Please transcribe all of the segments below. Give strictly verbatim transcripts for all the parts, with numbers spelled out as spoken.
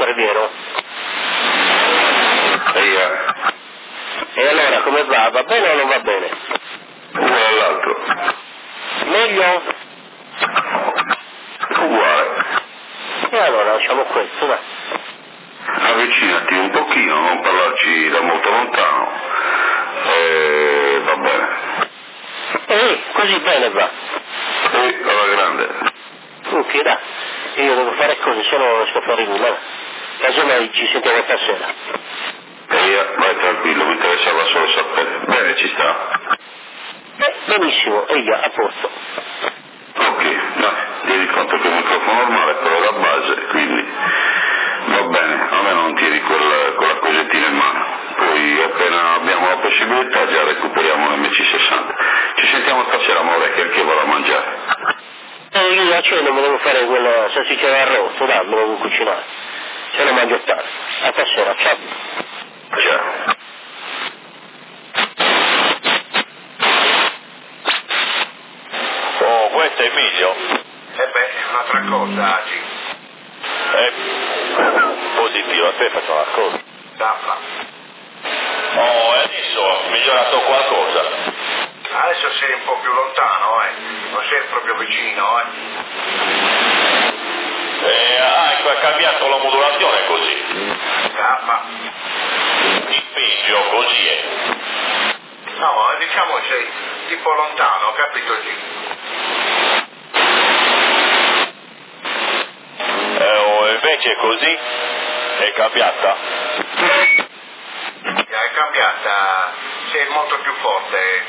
Sparviero. Eia. E allora come va? Va bene o non va bene? Uno all'altro. Meglio? Uguale. E allora lasciamo questo, dai. Avvicinati un pochino, non parlarci da molto lontano. E va bene. Eh, così bene va. E alla grande. Ok, dai. Io devo fare cose, se no non sto fuori nulla. Casomai ci sentiamo stasera. Eia, vai tranquillo, mi interessava solo sapere. Bene, ci sta. Eh, benissimo, e io, a posto. Ok, dai, tieni conto che è un microfono normale, però da base, quindi va bene, almeno non tieni quella, quella cosettina in mano. Poi appena abbiamo la possibilità già recuperiamo l'M C sessanta. Ci sentiamo stasera, amore, che anche vado a mangiare. Eh, io a cena mi devo fare quella salsiccia d'arrosto, dai, me lo devo cucinare. Se no mangio tardi. A stasera, ciao. Ciao. Oh, questo è Emilio? E beh, un'altra cosa, G. Eh, positivo, a te faccio una cosa. Damma. Oh, e adesso ho migliorato qualcosa. Adesso sei un po' più lontano, eh. Non sei proprio vicino, eh. Eh, ah, ecco, ha cambiato la modulazione così. Damma. Il peggio così è. No, diciamo che sei tipo lontano, capito, G? Eh, oh, invece così è cambiata. È cambiata, sei molto più forte,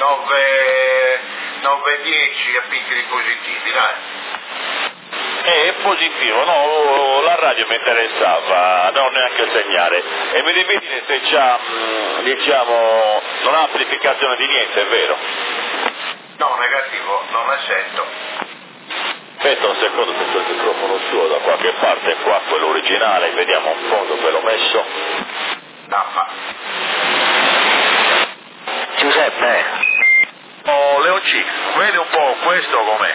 nove dieci a piccoli positivi, dai. Eh, è positivo, no, la radio mi interessava, non neanche il segnale. E mi devi dire se c'ha, mh, diciamo, non ha amplificazione di niente, è vero? No, negativo, non ne sento. Aspetta un secondo, sento il microfono suo da qualche parte, qua quello originale, vediamo un po' dove l'ho messo. Damma. Giuseppe. Oh, Leo C, vedi un po' questo com'è?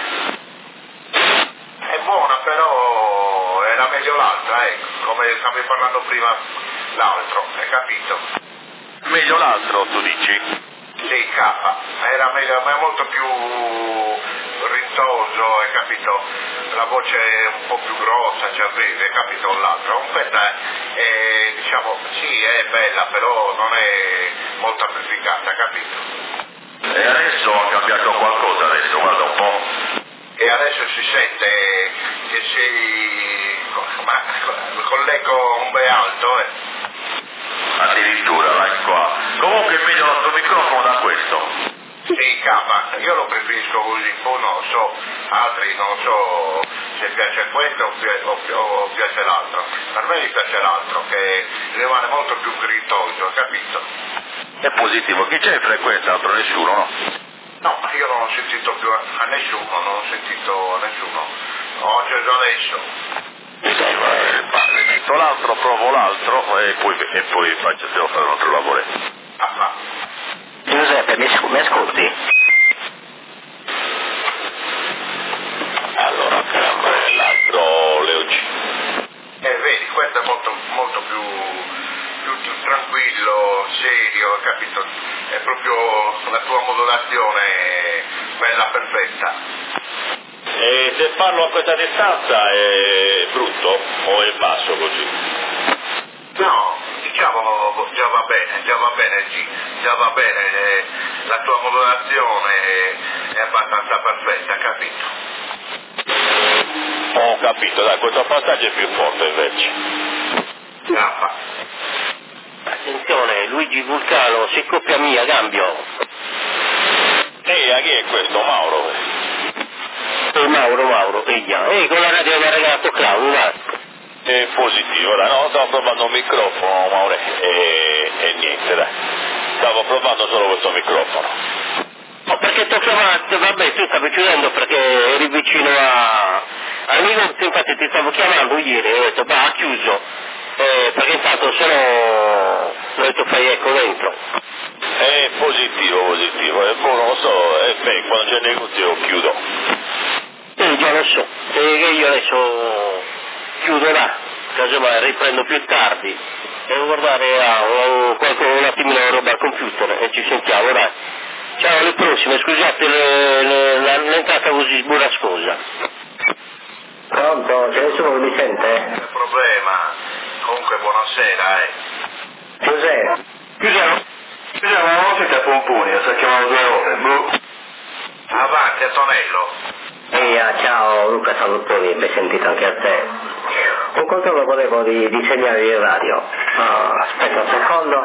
È buona, però era meglio l'altra, ecco, come stavi parlando prima l'altro, hai capito? Meglio l'altro, tu dici? Sì, K, era meglio, ma è molto più rintoso, hai capito? La voce è un po' più grossa, cioè avevi, hai capito l'altro? Questa è, è, diciamo, sì, è bella, però non è molto amplificata, capito? E adesso ha cambiato qualcosa, adesso guarda un po'. E adesso si sente che sei, ma con l'eco un bel alto, eh. Addirittura, vai qua. Comunque è meglio l'altro microfono da questo. Sì, K, io lo preferisco così, poi non so, altri non so se piace questo o, pi- o, pi- o piace l'altro. Per me mi piace l'altro, che rimane molto più grintoso, capito? È positivo, chi c'è in frequenza? Altro nessuno, no? No, io non ho sentito più a, a nessuno, non ho sentito a nessuno. Ho acceso adesso. Sì, ma eh, metto l'altro, provo l'altro e poi, e poi faccio, devo fare un altro lavoro. Ah, ah. Giuseppe, mi, scu- mi ascolti? Allora, caramba, l'altro Leo G. E vedi, questo è molto, molto più, più, più tranquillo, serio, capito? È proprio la tua modulazione bella, perfetta. E se parlo a questa distanza è brutto o è basso così? No, diciamo già va bene, già va bene, G, già va bene, eh, la tua modulazione è abbastanza perfetta, capito? Ho capito, dai, questo passaggio è più forte invece. Gaffa. Attenzione, Luigi Vulcano, si coppia mia, cambio. Ehi, a chi è questo? Mauro? Eh, Mauro, Mauro, eia. Ehi, con la radio mi ha regalato Claudio, va. È positivo, dai, no, stavo provando un microfono, Mauro, e, e niente, dai. Stavo provando solo questo microfono. No, perché ti ho chiamato, vabbè, tu stavi chiudendo perché eri vicino a... al negozio, infatti ti stavo chiamando ieri, ho detto, bah, ha chiuso, eh, perché intanto se no, ho detto, fai ecco dentro. È positivo, positivo, e boh, non lo so, e beh, quando c'è il negozio io chiudo. Eh, già lo so, e che io adesso chiudo là, casomai riprendo più tardi, devo guardare a un, un attimino la roba al computer e ci sentiamo, dai. Ciao, alle prossime, scusate le, le, la, l'entrata così burrascosa. Pronto, c'è nessuno che mi sente? Non c'è problema, comunque buonasera, eh. Giuseppe? Chiusiamo? Chiusiamo, non lo sente a Pomponi, sta chiamando due ore, boh. Avanti, Antonello. Eia, ciao Luca Salutoni, mi hai sentito anche a te. Un controllo volevo di, di segnali di radio. Oh, aspetta un secondo.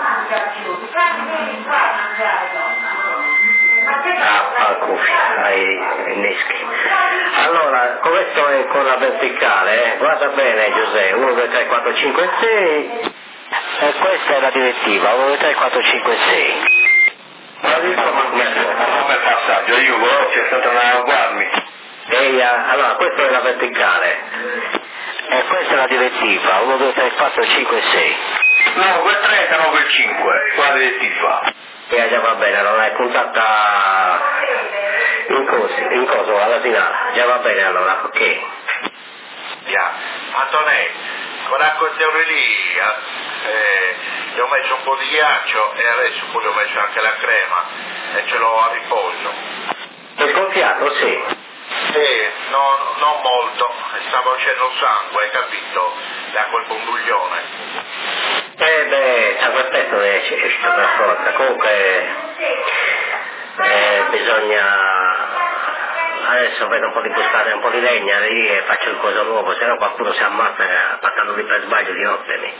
Ah, ah, cuffia, hai inneschi. Allora, questo è con la verticale, eh? Guarda bene Giuseppe, uno, due, tre, quattro, cinque, sei. E questa è la direttiva, uno, due, tre, quattro, cinque, sei. Ma dico, come passaggio, io volevo c'è stata una guardia. Eia, allora questa è la verticale. E questa è la direttiva, uno, due, tre, quattro, cinque, sei. No, quel trenta, no quel cinque, qua direttiva. E già va bene, allora è puntata in coso, in coso alla finale. Già va bene allora, ok. Yeah. Antonello, quella questione lì, eh, gli ho messo un po' di ghiaccio e adesso poi gli ho messo anche la crema e ce l'ho a riposo. È gonfiato, sì. Sì, no, non molto, stava uscendo sangue, hai capito? Da quel bonduglione. Eh beh, a quel pezzo è uscito per forza. Comunque eh, bisogna adesso vedo un po' di buscare un po' di legna lì e faccio il coso nuovo, se no qualcuno si ammazza passando lì per sbaglio di notte lì.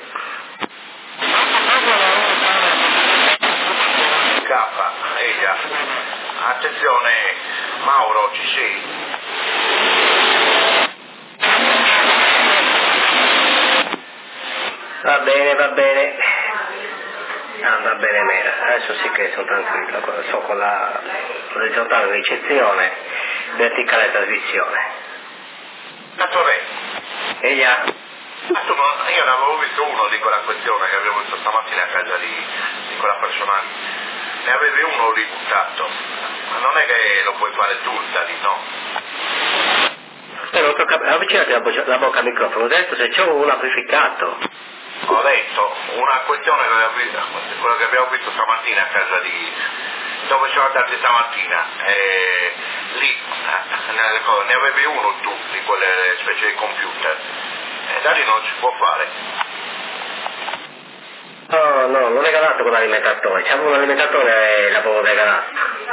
K, eia, attenzione, Mauro, ci sei? Va bene, va bene. Ah, va bene Mera, adesso sì che sono tranquillo, so con la orizzontale di ricezione, verticale trasmissione. Antonello. E già. Ma tu non, io ne avevo visto uno di quella questione che abbiamo visto stamattina a casa di, di quella persona lì. Ne avevi uno ributtato. Ma non è che lo puoi fare tutta lì, no? Però avvicinati la, bo- la bocca al microfono, ho detto se c'è un amplificato. Ho detto, una questione che abbiamo visto, quella che abbiamo visto stamattina a casa di... dove siamo andati stamattina. E lì, eh, ne avevi uno tu di quelle specie di computer. E da lì non si può fare. No, no, l'ho regalato con l'alimentatore, c'avevo un alimentatore e l'avevo regalato.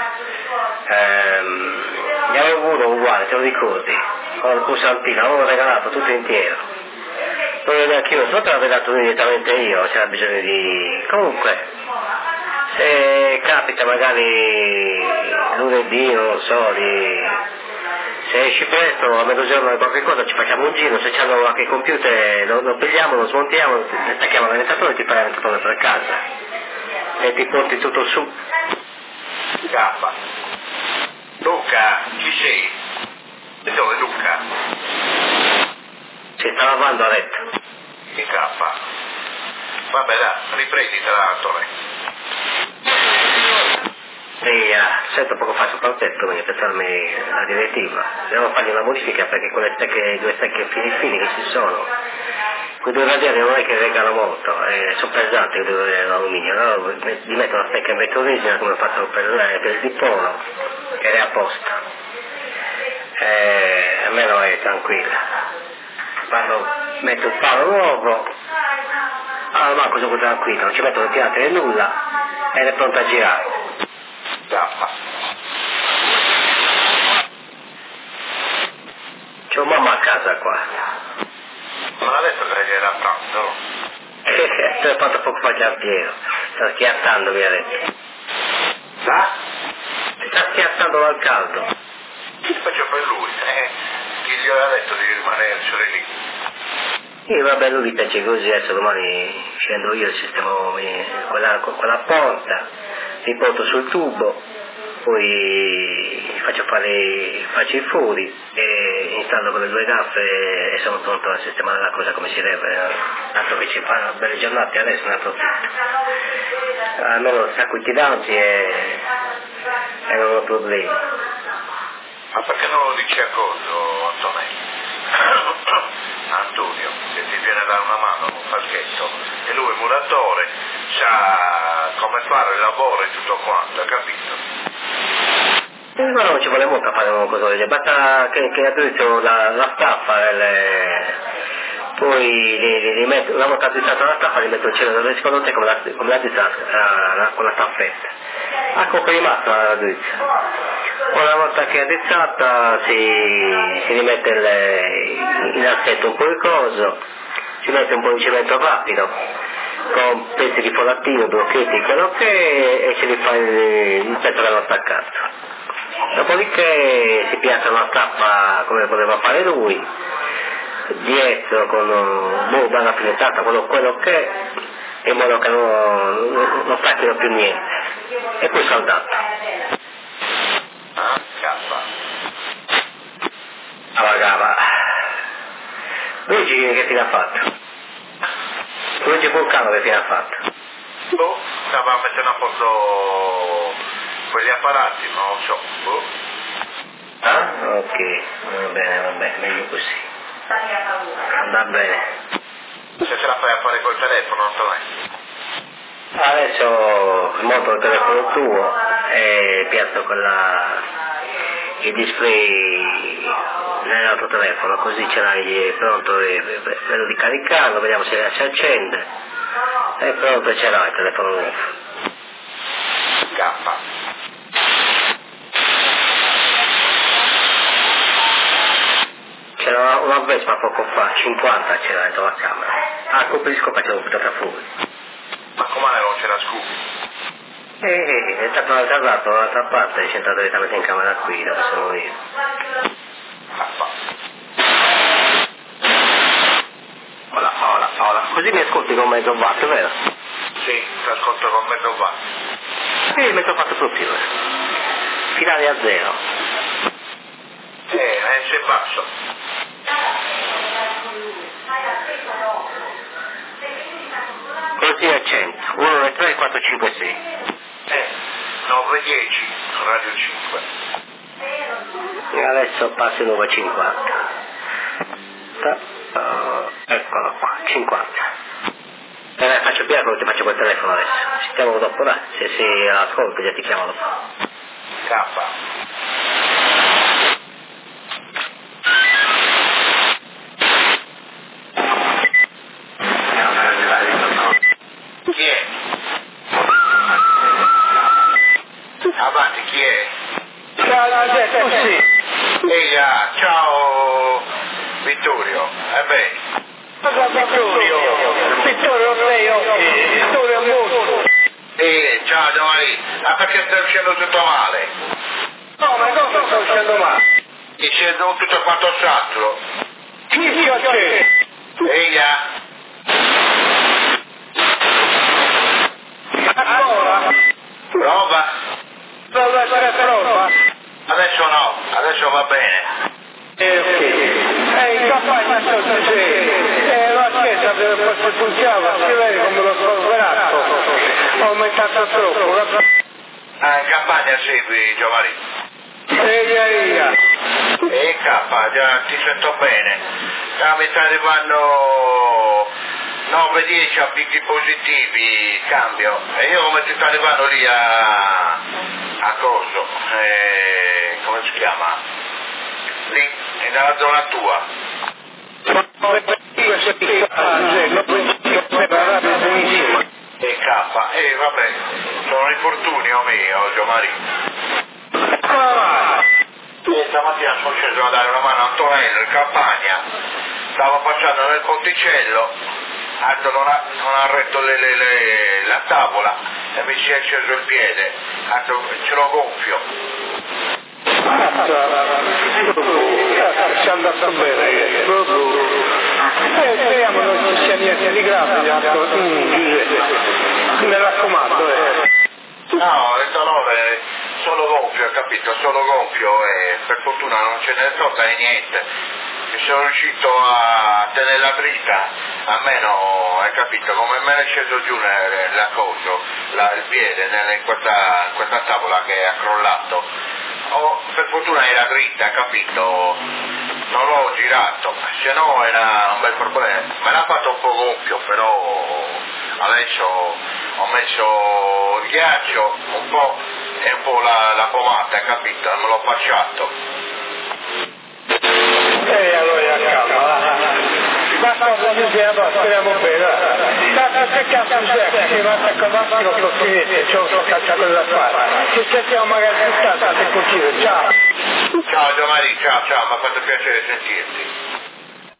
Ehm, ne avevo uno uguale, te lo ricordi, con il pulsantino, l'avevo regalato tutto intero. Non neanche io, sotto l'avevo dato direttamente io, c'era bisogno di... Comunque, se capita magari lunedì, non lo so, di... se esci presto, a mezzogiorno qualche cosa ci facciamo un giro, se c'hanno anche il computer lo, lo pigliamo, lo smontiamo, stacchiamo l'alimentatore e ti fai l'alimentatore per casa e ti porti tutto su. K. Luca, ci sei? E dove Luca? Si sta lavando a letto. In K. Vabbè dai, riprenditela Antonello. Sì, ah, sento poco fa sopra il tetto, quindi pensarmi la direttiva. Devo fargli una modifica perché quelle stecche, due stecche fini fini che ci sono, quei due radiali non è che regano molto, eh, sono pesanti quei due alluminio, no? Gli metto una stecca in vetro origine come ho fatto per, per il dipolo, che è a posto. Eh, almeno è tranquilla. Quando metto il palo nuovo, allora manco sono tranquillo, non ci metto le piante né nulla ed è pronto a girare. C'ho mamma a casa qua. Non ha detto che era pronto? Te l'ho fatto poco fa Giampiero. Sta schiattando, mi ha detto. Sa? Si sta schiattando dal caldo. Che faccio per lui? Eh? Chi gli aveva detto di rimanersene lì? Io vabbè lui piace così, adesso domani scendo io, sistemo quella, quella porta, mi porto sul tubo, poi faccio fare faccio i fori e installo con le due gaffe e sono pronto a sistemare la cosa come si deve. Tanto che ci fanno belle giornate adesso, ne approfitto. Almeno stacco i tiranti e, e non ho problemi. Ma perché non lo dici a coso, Antonello? Antonio, che ti viene a dare una mano con un paschetto, e lui muratore, sa come fare il lavoro e tutto quanto, hai capito? No, non ci vuole molto a fare un cosa del genere, basta che, che addirittura la, la staffa, le, poi li, li, li metto, una volta addrizzata la staffa li metto in cielo, secondo te come la, come la addrizzata con la staffetta, a colpo di massa la addrizza. Una volta che è addrizzata si, si rimette il, in assetto un po' di coso, si mette un po' di cemento rapido, con pezzi di folatino, blocchetti, quello che è, e ce li fa il, il pezzo dello staccato. Dopodiché si piazza una staffa come poteva fare lui, dietro con un bella finettata, quello, quello che è, in modo che non, non, non stacchino più niente, e poi saldato. Ah, scappa. Alla gava. Luigi che fine ha fatto? Luigi Vulcano che fine ha fatto? Boh, stava mettendo a posto quegli apparati, non lo so. Boh. Ah, ok, va bene, va bene, meglio così. Va bene. Se ce la fai a fare col telefono, Antonio. Adesso monto il telefono tuo e piazzo quella, il display nell'altro telefono, così ce l'hai pronto, e vedo di caricarlo, vediamo se si accende, e pronto ce l'hai il telefono nuovo. Scappa. C'era una Vespa poco fa, cinquanta c'era dentro la camera, ah, colpisco perché l'ho buttata fuori. Ma com'è non c'era scoop? Eh, eh, è stato allargato dall'altra parte, è entrato direttamente in camera qui, dove sono io. Scappa. Hola, hola, hola. Così mi ascolti con mezzo watt, vero? Sì, ti ascolto con mezzo watt. Sì, mezzo watt proprio. Finale a zero. Eh, è se basso. Così a cento. uno, due, tre, quattro, cinque, sei. Eh, nove dieci, radio cinque. E adesso passo il nove cinquanta. Uh, eccolo qua, cinquanta. Eh, faccio piano che ti faccio col telefono adesso. Ci chiamo dopo, dai. Se si ascolta già ti chiamo dopo. K. Chi è? Avanti, chi è? Ciao Giuseppe, sì. Ehi, ah, ciao Vittorio. Eh beh. Cosa Vittorio? Vittorio sei occhi, Vittorio molto. Eh, ciao Giovanni. Ah, perché stai uscendo tutto male? No, ma cosa sto uscendo male? Ti sei tutto quanto saturo. Chi io a te? Ehi, ah. Ancora? Prova. Prova essere prova? Adesso no, adesso va bene. Eh, ok. Eh, in campagna sto dicendo, eh, la chiesa deve forse funzionare, si vede come lo spolverato, ho aumentato troppo. La... Ah, in campagna segui Giovanni. Ehi, ehi, E K, già ti sento bene. Ah, mi sta arrivando nove dieci a picchi positivi, cambio. E io come ti sto arrivando lì a, a coso, eh, come si chiama? Lì, nella zona tua. E K, e vabbè, sono un infortunio mio, Giovanni. E stamattina sono sceso a dare una mano a Antonello in campagna, stavo passando nel ponticello, Alto non ha, non ha retto le, le, le, la tavola e mi si è sceso il piede, Alto ce l'ho gonfio. Ci è andato bene, proprio. Eh, speriamo non ci sia niente di grave, mm, mi raccomando, eh. No, il dolore solo gonfio, capito? Solo gonfio e per fortuna non ce ne tocca né niente. Mi sono riuscito a tenere la dritta, almeno, hai capito, come me ne è sceso giù la coso, la, il piede nelle, in, questa, in questa tavola che è crollato. oh, per fortuna era dritta, capito? Non l'ho girato, se no era un bel problema. Me l'ha fatto un po' gonfio, però adesso ho messo il ghiaccio un po' e un po' la, la pomata, capito? E me l'ho facciato. E allora calma, basta funzionare, speriamo bene. Che cazzo c'è che si va a accomodarsi con lo scrivete, c'è un cacciato da fare. Ci sentiamo magari più tardi, se concide, ciao. Ciao Giovanni, ciao ciao, mi ha fatto piacere sentirti.